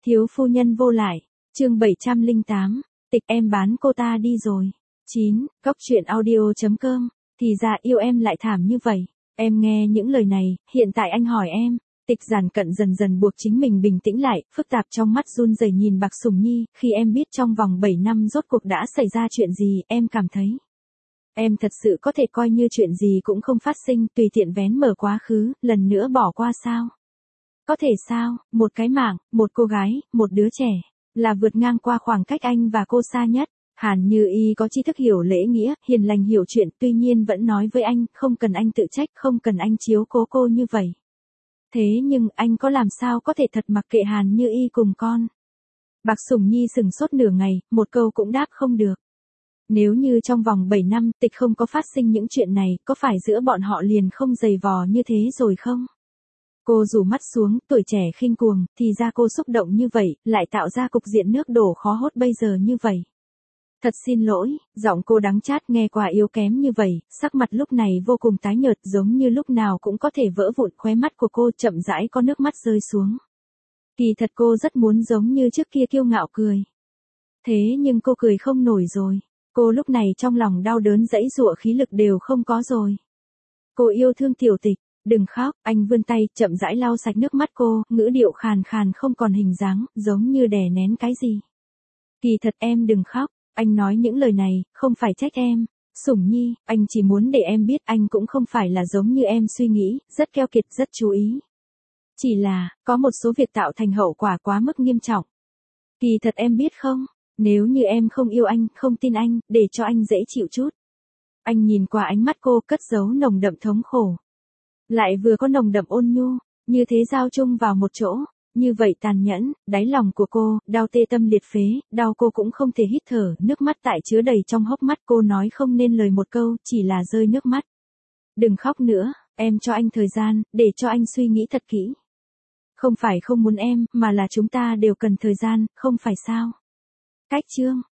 Thiếu phu nhân vô lại, chương 708, tịch em bán cô ta đi rồi. 9, Góc truyện audio.com, thì ra yêu em lại thảm như vậy. Em nghe những lời này, hiện tại anh hỏi em. Tịch Giản Cận dần dần buộc chính mình bình tĩnh lại, phức tạp trong mắt run rẩy nhìn Bạc Sùng Nhi, khi em biết trong vòng 7 năm rốt cuộc đã xảy ra chuyện gì, em cảm thấy. Em thật sự có thể coi như chuyện gì cũng không phát sinh, tùy tiện vén mở quá khứ, lần nữa bỏ qua sao? Có thể sao, một cái mạng, một cô gái, một đứa trẻ, là vượt ngang qua khoảng cách anh và cô xa nhất. Hàn Như Y có tri thức hiểu lễ nghĩa, hiền lành hiểu chuyện, tuy nhiên vẫn nói với anh, không cần anh tự trách, không cần anh chiếu cố cô như vậy. Thế nhưng anh có làm sao có thể thật mặc kệ Hàn Như Y cùng con? Bạc Sùng Nhi sừng sốt nửa ngày, một câu cũng đáp không được. Nếu như trong vòng 7 năm Tịch không có phát sinh những chuyện này, có phải giữa bọn họ liền không dày vò như thế rồi không? Cô rủ mắt xuống, tuổi trẻ khinh cuồng, thì ra cô xúc động như vậy, lại tạo ra cục diện nước đổ khó hốt bây giờ như vậy. Thật xin lỗi, giọng cô đắng chát nghe qua yếu kém như vậy, sắc mặt lúc này vô cùng tái nhợt giống như lúc nào cũng có thể vỡ vụn, khóe mắt của cô chậm rãi có nước mắt rơi xuống. Kỳ thật cô rất muốn giống như trước kia kiêu ngạo cười. Thế nhưng cô cười không nổi rồi, cô lúc này trong lòng đau đớn dãy giụa khí lực đều không có rồi. Cô yêu thương Tiểu Tịch, đừng khóc, anh vươn tay chậm rãi lau sạch nước mắt cô, ngữ điệu khàn khàn không còn hình dáng, giống như đè nén cái gì. Kỳ thật em đừng khóc. Anh nói những lời này, không phải trách em. Sủng Nhi, anh chỉ muốn để em biết anh cũng không phải là giống như em suy nghĩ, rất keo kiệt, rất chú ý. Chỉ là, có một số việc tạo thành hậu quả quá mức nghiêm trọng. Kỳ thật em biết không, nếu như em không yêu anh, không tin anh, để cho anh dễ chịu chút. Anh nhìn qua ánh mắt cô, cất giấu nồng đậm thống khổ. Lại vừa có nồng đậm ôn nhu, như thế giao chung vào một chỗ. Như vậy tàn nhẫn, đáy lòng của cô, đau tê tâm liệt phế, đau cô cũng không thể hít thở, nước mắt tại chứa đầy trong hốc mắt cô nói không nên lời một câu, chỉ là rơi nước mắt. Đừng khóc nữa, em cho anh thời gian, để cho anh suy nghĩ thật kỹ. Không phải không muốn em, mà là chúng ta đều cần thời gian, không phải sao? Cách chương